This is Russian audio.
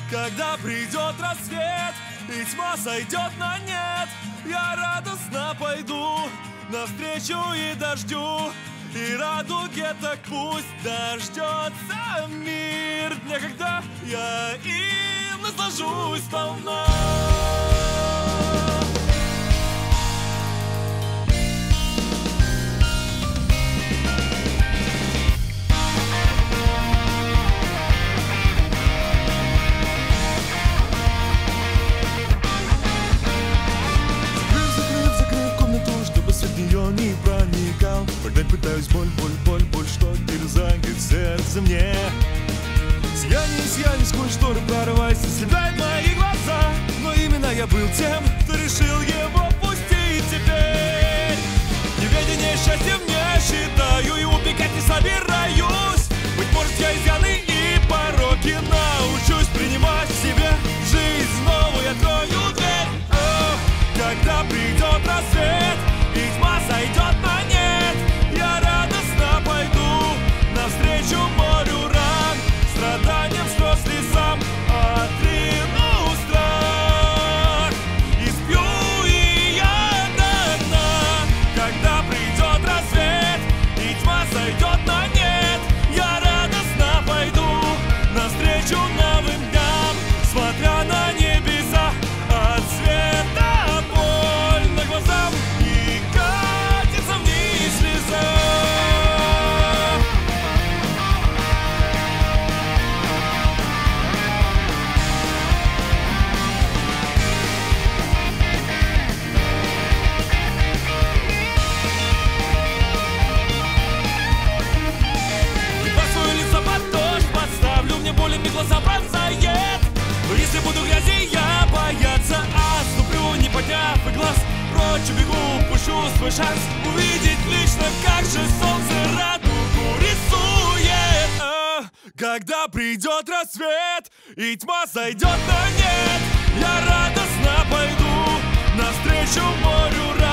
когда придет рассвет и тьма сойдет на нет, я радостно пойду навстречу и дождю, и радуге так пусть дождется мир дня, когда я им наслажусь сполна. Не проникал, прогнать пытаюсь боль, что терзает сердце мне. Сияние сквозь шторы прорывается, слепляет мои глаза, но именно я был тем, кто решил его пустить теперь. Неведение счастья мне считаю и упекать не собираюсь. Быть может, я изъяны и пороки научусь принимать в себе жизнь новую, открою дверь. Когда придет рассвет и тьма сойдет на нет, я радостно пойду навстречу морю ран, страданиям, слез, слезам отрину страх и спью и я до дна. Когда придет рассвет и тьма сойдет на нет, я радостно пойду навстречу новым дням, смотря на небеса от света боль на глазам. Глаза бросает, но если буду грязи, я бояться отступлю, не подняв и глаз прочь убегу, пущу свой шанс увидеть лично, как же солнце радугу рисует. Когда придет рассвет и тьма сойдет на нет, я радостно пойду навстречу морю.